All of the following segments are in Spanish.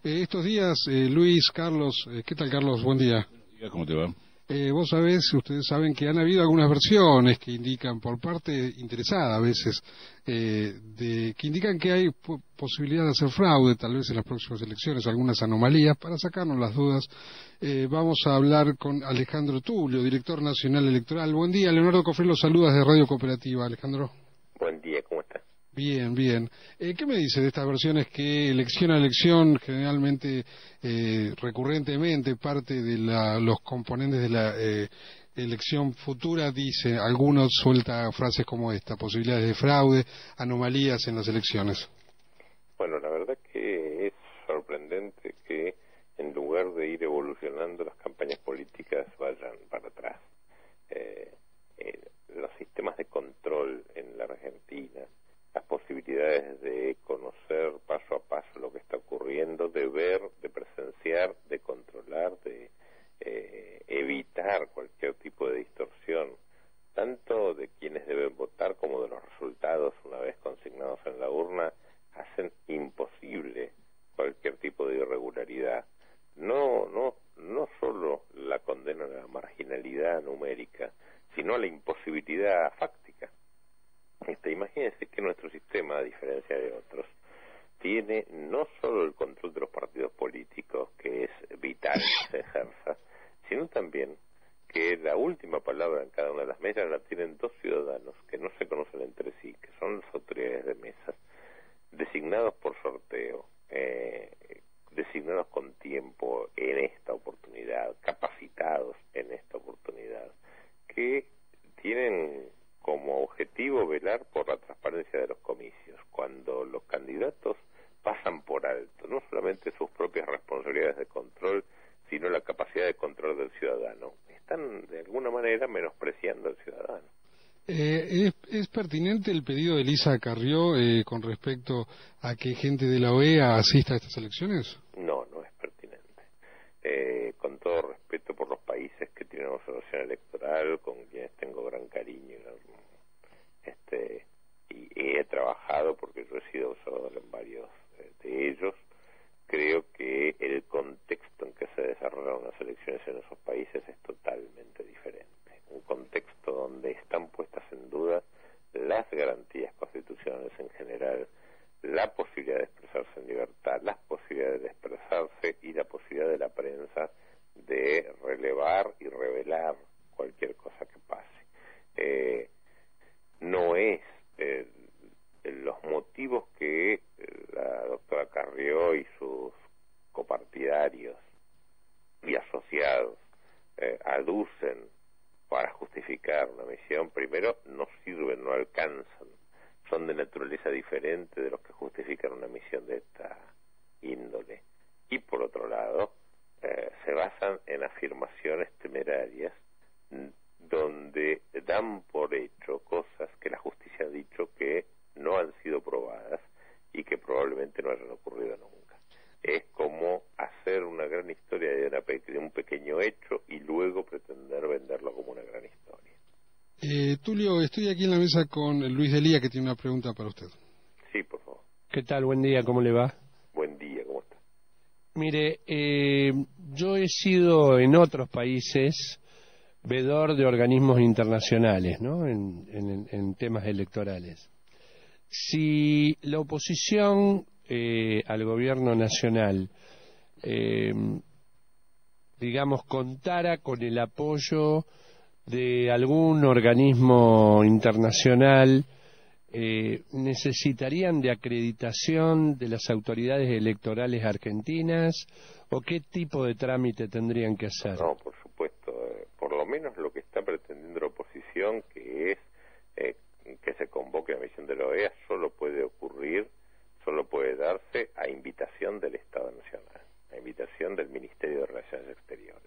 Estos días, Luis, Carlos, ¿qué tal, Carlos? Buen día. ¿Cómo te va? Ustedes saben que han habido algunas versiones que indican, por parte interesada a veces, que indican que hay posibilidad de hacer fraude, tal vez en las próximas elecciones, algunas anomalías. Para sacarnos las dudas, vamos a hablar con Alejandro Tulio, director nacional electoral. Buen día, Leonardo Cofré los saluda de Radio Cooperativa. Alejandro. Buen día, ¿cómo está? Bien, bien. ¿Qué me dice de estas versiones que elección a elección, generalmente, recurrentemente, parte de los componentes de la elección futura dice, algunos suelta frases como esta, posibilidades de fraude, anomalías en las elecciones? Bueno, la verdad que es sorprendente que en lugar de ir evolucionando las campañas políticas vayan para atrás. Los sistemas de control en la Argentina, las posibilidades de conocer paso a paso lo que está ocurriendo, de ver, de presenciar, de controlar, de evitar cualquier tipo de distorsión, tanto de quienes deben votar como de los resultados una vez consignados en la urna, hacen imposible cualquier tipo de irregularidad. No solo la condena a la marginalidad numérica, sino a la imposibilidad fáctica. Imagínense que nuestro sistema, a diferencia de otros, tiene no solo el control de los partidos políticos, que es vital que se ejerza, sino también que la última palabra en cada una de las mesas la tienen dos ciudadanos que no se conocen entre sí, que son las autoridades de mesas, designados por sorteo, designados con tiempo en esta oportunidad, capacitados en esta oportunidad, que tienen como objetivo velar por la transparencia de los comicios, cuando los candidatos pasan por alto no solamente sus propias responsabilidades de control, sino la capacidad de control del ciudadano. Están de alguna manera menospreciando al ciudadano. ¿Es pertinente el pedido de Elisa Carrió con respecto a que gente de la OEA asista a estas elecciones? No es pertinente. Con todo respeto por los países que tienen observación electoral, con quienes tengo gran cariño, y he trabajado porque yo he sido observador en varios de ellos, creo que el contexto en que se desarrollaron las elecciones en esos países es totalmente diferente. Un contexto donde están puestas en duda las garantías constitucionales en general, la posibilidad de expresarse en libertad, las posibilidades de expresarse y la posibilidad de la prensa de relevar y revelar cualquier cosa que pase. No es los motivos que la doctora Carrió y sus copartidarios y asociados aducen para justificar una misión, primero no sirven, no alcanzan, son de naturaleza diferente de los que justifican una misión de esta índole. Y por otro lado, se basan en afirmaciones temerarias donde dan por hecho cosas que la justicia ha dicho que no han sido probadas y que probablemente no hayan ocurrido nunca. Es como hacer una gran historia de un pequeño hecho y luego pretender venderlo como una gran historia. Tulio, estoy aquí en la mesa con Luis Delía, que tiene una pregunta para usted. Sí, por favor. ¿Qué tal? Buen día, ¿cómo le va? Buen día, ¿cómo está? Mire, yo he sido en otros países vedor de organismos internacionales, ¿no? En temas electorales. Si la oposición al gobierno nacional, digamos, contara con el apoyo de algún organismo internacional, ¿necesitarían de acreditación de las autoridades electorales argentinas o qué tipo de trámite tendrían que hacer? No, por supuesto, por lo menos lo que está pretendiendo la oposición, que es que se convoque la misión de la OEA, solo puede darse a invitación del Estado Nacional, a invitación del Ministerio de Relaciones Exteriores.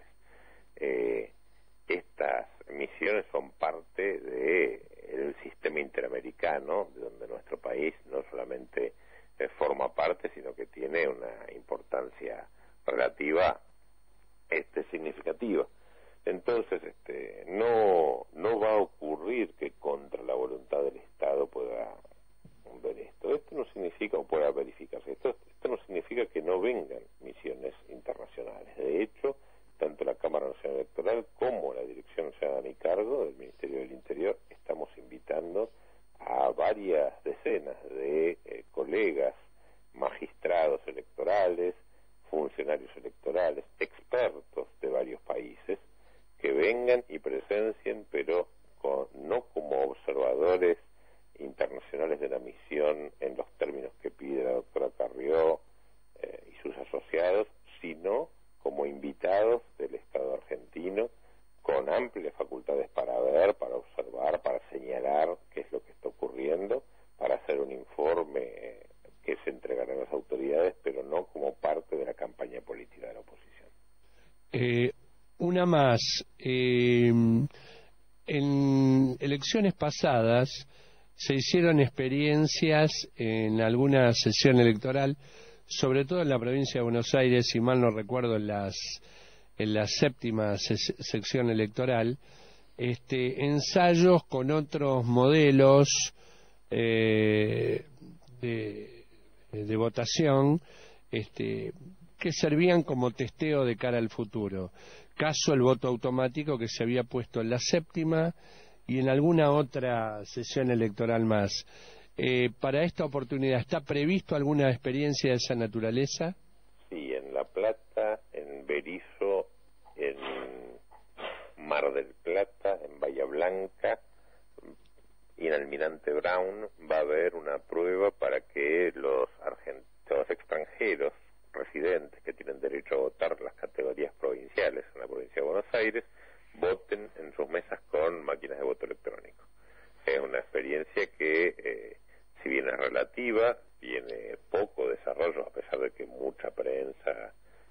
Estas misiones son parte del sistema interamericano, de donde nuestro país no solamente forma parte, sino que tiene una importancia relativa significativa. Entonces, no va a ocurrir que contra la voluntad del Estado pueda ver esto. Esto no significa, o pueda verificarse, esto no significa que no vengan misiones internacionales. De hecho, tanto la Cámara Nacional Electoral como la Dirección Nacional a mi cargo del Ministerio del Interior estamos invitando a varias decenas de colegas, magistrados electorales, funcionarios electorales, expertos de varios países, que vengan y presencien, pero no como observadores internacionales de la misión en los términos que pide la doctora Carrió y sus asociados, sino como invitados del Estado argentino, con amplias facultades para ver, para observar, para señalar qué es lo que está ocurriendo, para hacer un informe que se entregará a las autoridades, pero no como parte de la campaña política de la oposición. Una más. En elecciones pasadas se hicieron experiencias en alguna sesión electoral, sobre todo en la provincia de Buenos Aires, si mal no recuerdo, en la séptima sección electoral, ensayos con otros modelos de votación que servían como testeo de cara al futuro. Caso el voto automático que se había puesto en la séptima y en alguna otra sesión electoral más. Para esta oportunidad, ¿está previsto alguna experiencia de esa naturaleza? Sí, en La Plata, en Berisso, en Mar del Plata, en Bahía Blanca y en Almirante Brown va a haber una prueba para que los extranjeros residentes que tienen derecho a votar las categorías provinciales en la provincia de Buenos Aires voten en sus mesas con máquinas de voto electrónico. Es una experiencia que, si bien es relativa, tiene poco desarrollo, a pesar de que mucha prensa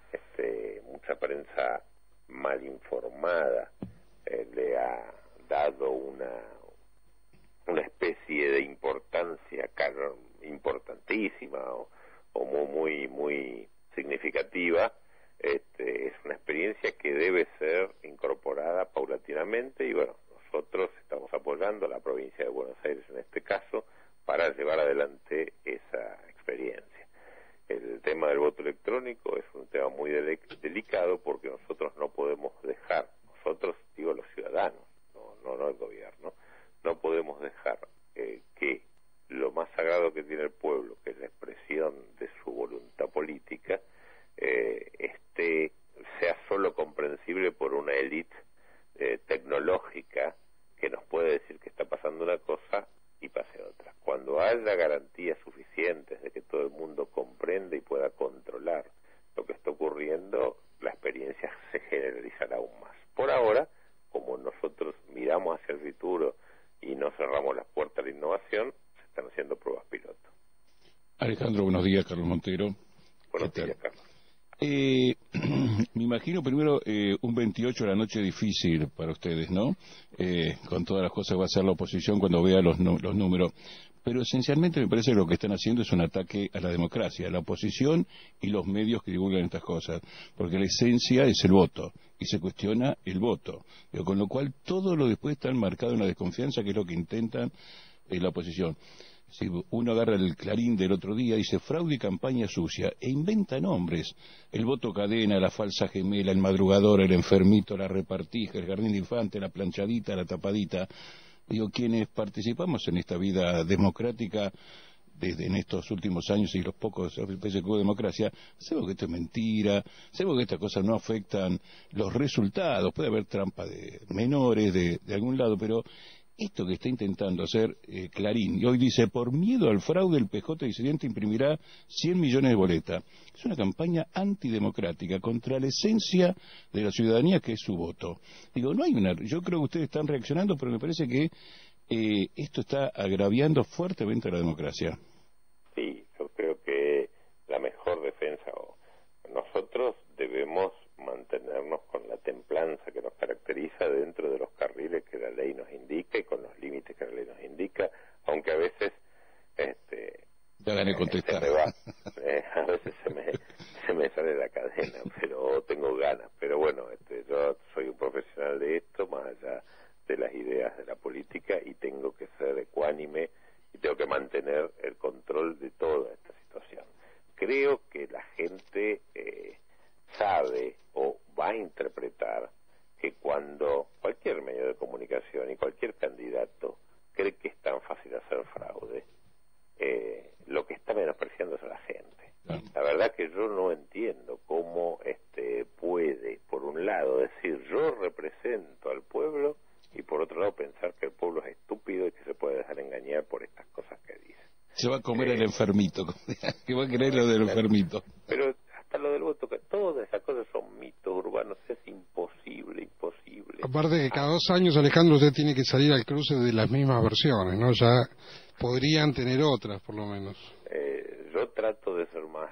mal informada le ha dado una especie de importancia importantísima o muy significativa. Es una experiencia que debe ser incorporada paulatinamente y bueno, nosotros estamos apoyando a la provincia de Buenos Aires en este caso para llevar adelante esa experiencia. El tema del voto electrónico es un tema muy delicado porque nosotros no podemos dejar, nosotros digo los ciudadanos, no el gobierno, no podemos dejar que lo más sagrado que tiene el pueblo, que es la expresión de su voluntad política, sea solo comprensible por una élite tecnológica que nos puede decir que está pasando una cosa y pase otra. Cuando haya garantías suficientes de que todo el mundo comprende y pueda controlar lo que está ocurriendo, la experiencia se generalizará aún más. Por ahora, como nosotros miramos hacia el futuro y no cerramos las puertas a la innovación, se están haciendo pruebas piloto. Alejandro, buenos días. Carlos Montero. Buenos días, Carlos. Me imagino primero un 28 de la noche difícil para ustedes, ¿no? Con todas las cosas que va a hacer la oposición cuando vea los números. Pero esencialmente me parece que lo que están haciendo es un ataque a la democracia, a la oposición y los medios que divulgan estas cosas. Porque la esencia es el voto y se cuestiona el voto. Con lo cual todo lo después está marcado en la desconfianza, que es lo que intentan la oposición. Si uno agarra el Clarín del otro día, dice fraude y campaña sucia, e inventa nombres: el voto cadena, la falsa gemela, el madrugador, el enfermito, la repartija, el jardín de infante, la planchadita, la tapadita. Digo, quienes participamos en esta vida democrática desde en estos últimos años y los pocos veces que hubo democracia, sabemos que esto es mentira, sabemos que estas cosas no afectan los resultados, puede haber trampa de menores de algún lado, pero esto que está intentando hacer Clarín, y hoy dice, por miedo al fraude, el PJ disidente imprimirá 100 millones de boletas. Es una campaña antidemocrática contra la esencia de la ciudadanía, que es su voto. Digo, yo creo que ustedes están reaccionando, pero me parece que esto está agraviando fuertemente a la democracia. Sí, yo creo que la mejor defensa, nosotros debemos mantenernos con la templanza que nos caracteriza dentro de los carriles que la ley nos indica y con los límites que la ley nos indica, aunque a veces ya gané contestar. A veces se me sale la cadena, pero tengo ganas, pero bueno, yo soy un profesional de esto, más allá de las ideas de la política, y tengo que ser ecuánime y tengo que mantener el control de toda esta situación. Creo que la gente sabe o va a interpretar que cuando cualquier medio de comunicación y cualquier candidato cree que es tan fácil hacer fraude, lo que está menospreciando es a la gente. La verdad que yo no entiendo cómo puede, por un lado, decir yo represento al pueblo y por otro lado pensar que el pueblo es estúpido y que se puede dejar engañar por estas cosas que dice. Se va a comer el enfermito, que va a creer lo del enfermito. Pero hasta lo del voto, todas esas cosas son mitos urbanos, es imposible. Aparte que cada 2 años, Alejandro, usted tiene que salir al cruce de las mismas versiones, ¿no? Ya podrían tener otras, por lo menos. Yo trato de ser más,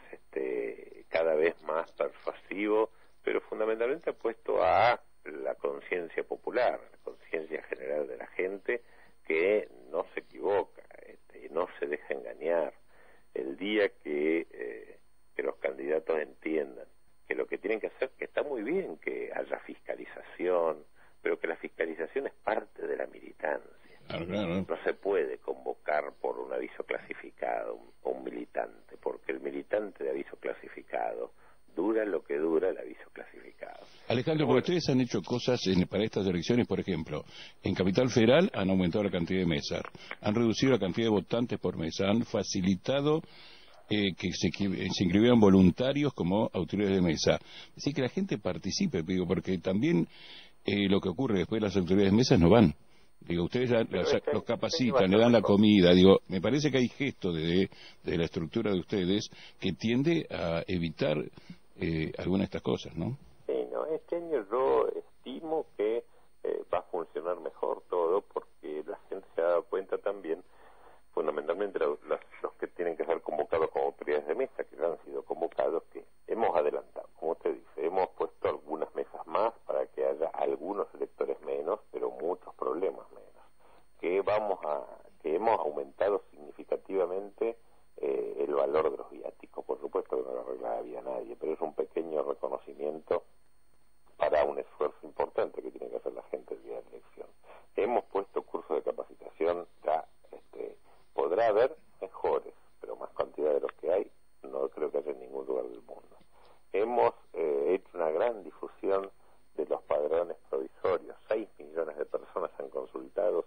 cada vez más persuasivo, pero fundamentalmente apuesto a la conciencia popular, la conciencia general de la gente, que no se equivoca, no se deja engañar. El día que los candidatos entiendan que lo que tienen que hacer, que está muy bien que haya fiscalización, pero que la fiscalización es parte de la militancia. Claro. No se puede convocar por un aviso clasificado a un militante, porque el militante de aviso clasificado dura lo que dura el aviso clasificado. Alejandro, porque ustedes han hecho cosas para estas elecciones, por ejemplo, en Capital Federal han aumentado la cantidad de mesas, han reducido la cantidad de votantes por mesa, han facilitado que se inscribieran voluntarios como autoridades de mesa. Así que la gente participe, digo, porque también lo que ocurre después de las autoridades de mesas no van. Digo, ustedes los capacitan, le dan la comida. Digo, me parece que hay gestos de la estructura de ustedes que tiende a evitar algunas de estas cosas, ¿no? Sí, no, este año yo estimo que va a funcionar mejor todo, porque la gente se ha dado cuenta también, fundamentalmente los que tienen que ser convocados como autoridades de mesa, que ya han sido convocados, que hemos adelantado, como usted dice, hemos puesto algunas mesas más para que haya algunos electores menos, pero muchos problemas menos, que hemos aumentado significativamente el valor de los viáticos. Por supuesto que no lo arregla la vida a nadie, pero es un pequeño reconocimiento para un esfuerzo importante que tiene que hacer la gente el día de la elección. Hemos puesto cursos de capacitación, ya podrá haber mejores, pero más cantidad de los que hay no creo que haya en ningún lugar del mundo. Hemos hecho una gran difusión de los padrones provisorios. 6 millones de personas han consultado,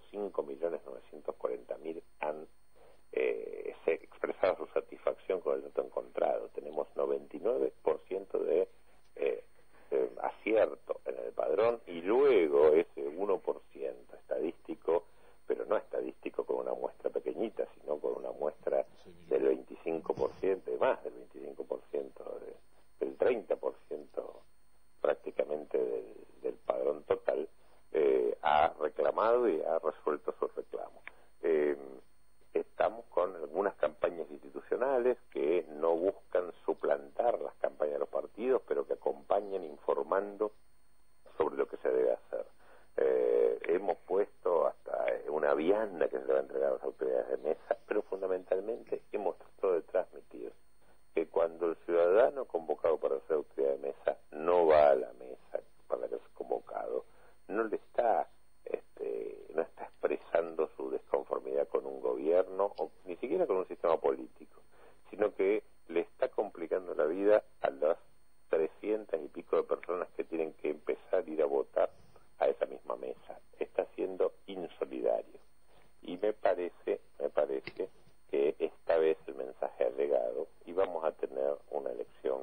5.940.000 han expresado su satisfacción con el dato encontrado. Tenemos 99% de acierto en el padrón, y luego ese 1% estadístico, pero no estadístico con una muestra pequeñita, sino con una muestra del 25%, de más del 25%, del 30% prácticamente del padrón total, ha reclamado y ha resuelto su reclamo. Estamos con algunas campañas institucionales que no buscan suplantar las campañas de los partidos, pero que acompañan informando sobre lo que se debe hacer. Hemos puesto hasta una vianda que se le va a entregar a las autoridades de mesa, pero fundamentalmente hemos tratado de transmitir que cuando el ciudadano convocado para ser autoridad de mesa no va a la mesa para la que es convocado, no está expresando su desconformidad con un gobierno o ni siquiera con un sistema político, sino que le está complicando la vida a las 300 y pico de personas que tienen que empezar a ir a votar a esa misma mesa. Está siendo insolidario, y me parece que esta vez el mensaje ha llegado y vamos a tener una elección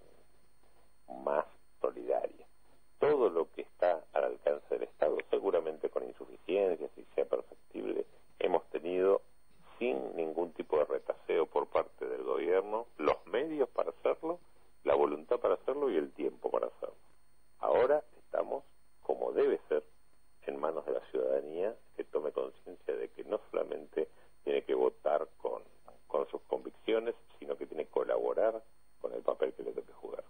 más solidaria. Todo lo que está al alcance del Estado, seguramente con insuficiencias y sea perfectible, hemos tenido sin ningún tipo de retaseo por parte del gobierno los medios para hacerlo, la voluntad para hacerlo y el tiempo para hacerlo. Ahora estamos, como debe ser, en manos de la ciudadanía, que tome conciencia de que no solamente tiene que votar con sus convicciones, sino que tiene que colaborar con el papel que le toque jugar.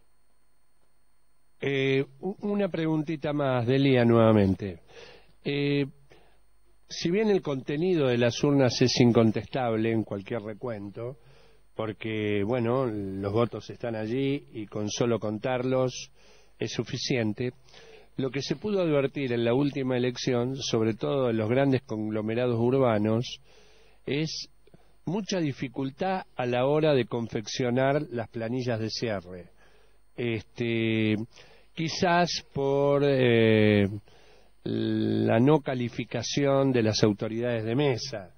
Una preguntita más, Delia, nuevamente. Si bien el contenido de las urnas es incontestable en cualquier recuento, porque, bueno, los votos están allí y con solo contarlos es suficiente, lo que se pudo advertir en la última elección, sobre todo en los grandes conglomerados urbanos, es mucha dificultad a la hora de confeccionar las planillas de cierre. Quizás por la no calificación de las autoridades de mesa.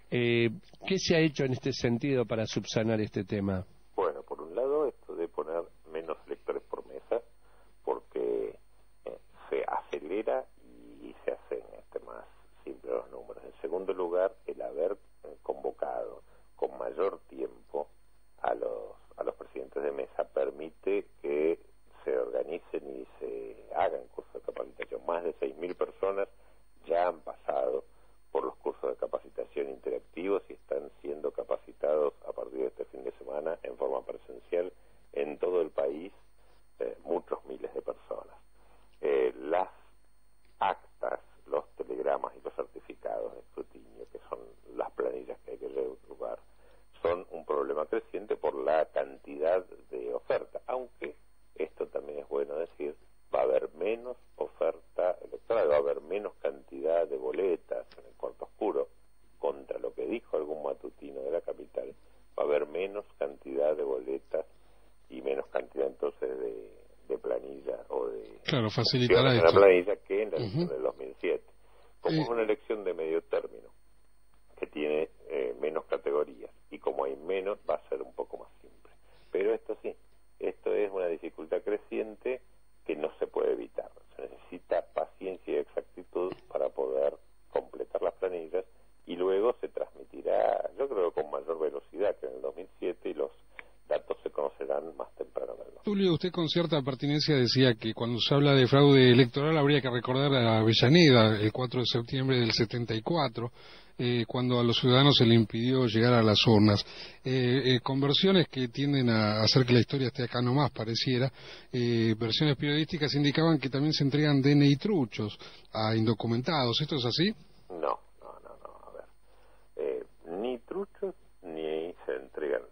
¿Qué se ha hecho en este sentido para subsanar este tema? Bueno, por un lado, esto de poner menos lectores por mesa, porque se acelera y se hacen más simples los números. En segundo lugar, el haber convocado con mayor tiempo a los presidentes de mesa permite que se organicen y se hagan cursos de capacitación. Más de 6.000 personas ya han pasado por los cursos de capacitación interactivos y están siendo capacitados a partir de este fin de semana en forma presencial en todo el país, muchos miles de personas. Las actas, los telegramas y los certificados de escrutinio, que son las planillas que hay que llevar, son un problema creciente por la cantidad de oferta, aunque esto también es bueno decir, va a haber menos oferta electoral, va a haber menos cantidad de boletas en el cuarto oscuro, contra lo que dijo algún matutino de la capital, va a haber menos cantidad de boletas y menos cantidad entonces de planilla o de... Claro, facilitará la esto. planilla que en la elección del 2007. Como es una elección de medio término, que tiene menos categorías, y como hay menos, va a ser un poco más simple. Pero esto sí, esto es una dificultad creciente que no se puede evitar. Se necesita paciencia y exactitud para poder completar las planillas y luego se transmitirá, yo creo, con mayor velocidad que en el 2007 y los datos se conocerán más temprano que en el 2007. Tulio, usted con cierta pertinencia decía que cuando se habla de fraude electoral habría que recordar a Avellaneda, el 4 de septiembre del 74, cuando a los ciudadanos se le impidió llegar a las urnas. Con versiones que tienden a hacer que la historia esté acá nomás, pareciera, versiones periodísticas indicaban que también se entregan DNI truchos a indocumentados. ¿Esto es así? No. A ver, ni truchos ni se entregan.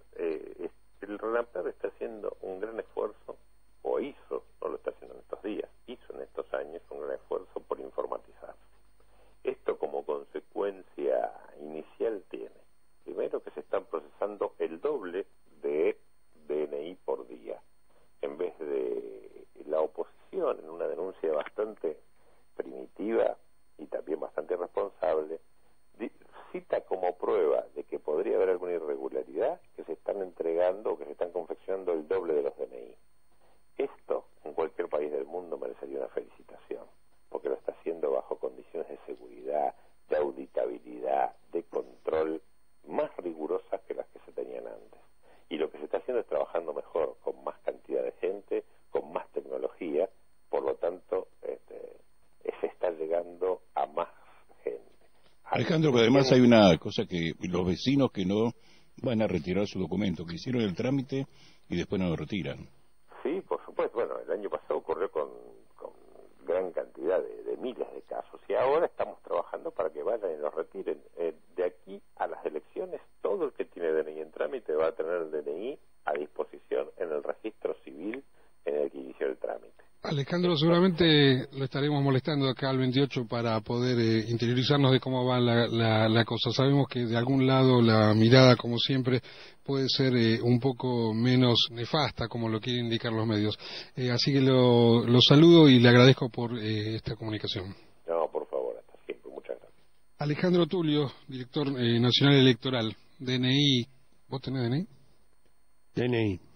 El RENAPER está haciendo un gran esfuerzo, o hizo, no lo está haciendo en estos días, hizo en estos años un gran esfuerzo por informatizarse. Esto como consecuencia inicial tiene, primero, que se están procesando el doble de DNI por día, en vez de la oposición, en una denuncia bastante primitiva y también bastante irresponsable, cita como prueba de que podría haber alguna irregularidad que se están entregando o que se están confeccionando el doble de los DNI. Esto, en cualquier país del mundo, merecería una felicitación, porque lo está haciendo bajo condiciones de seguridad, de auditabilidad, de control más rigurosas que las que se tenían antes. Y lo que se está haciendo es trabajando mejor, con más cantidad de gente, con más tecnología, por lo tanto, se está llegando a más gente. Alejandro, pero además hay una cosa que los vecinos que no van a retirar su documento, que hicieron el trámite y después no lo retiran. Sí, por supuesto. Bueno, el año pasado ocurrió con gran cantidad de miles de casos y ahora estamos trabajando para que vayan y los retiren. De aquí a las elecciones, todo el que tiene DNI en trámite va a tener el DNI a disposición en el registro civil en el que inició el trámite. Alejandro, seguramente lo estaremos molestando acá al 28 para poder interiorizarnos de cómo va la cosa. Sabemos que de algún lado la mirada, como siempre, puede ser un poco menos nefasta, como lo quieren indicar los medios. Así que lo saludo y le agradezco por esta comunicación. No, por favor, hasta siempre. Muchas gracias. Alejandro Tulio, director nacional electoral, DNI. ¿Vos tenés DNI? DNI.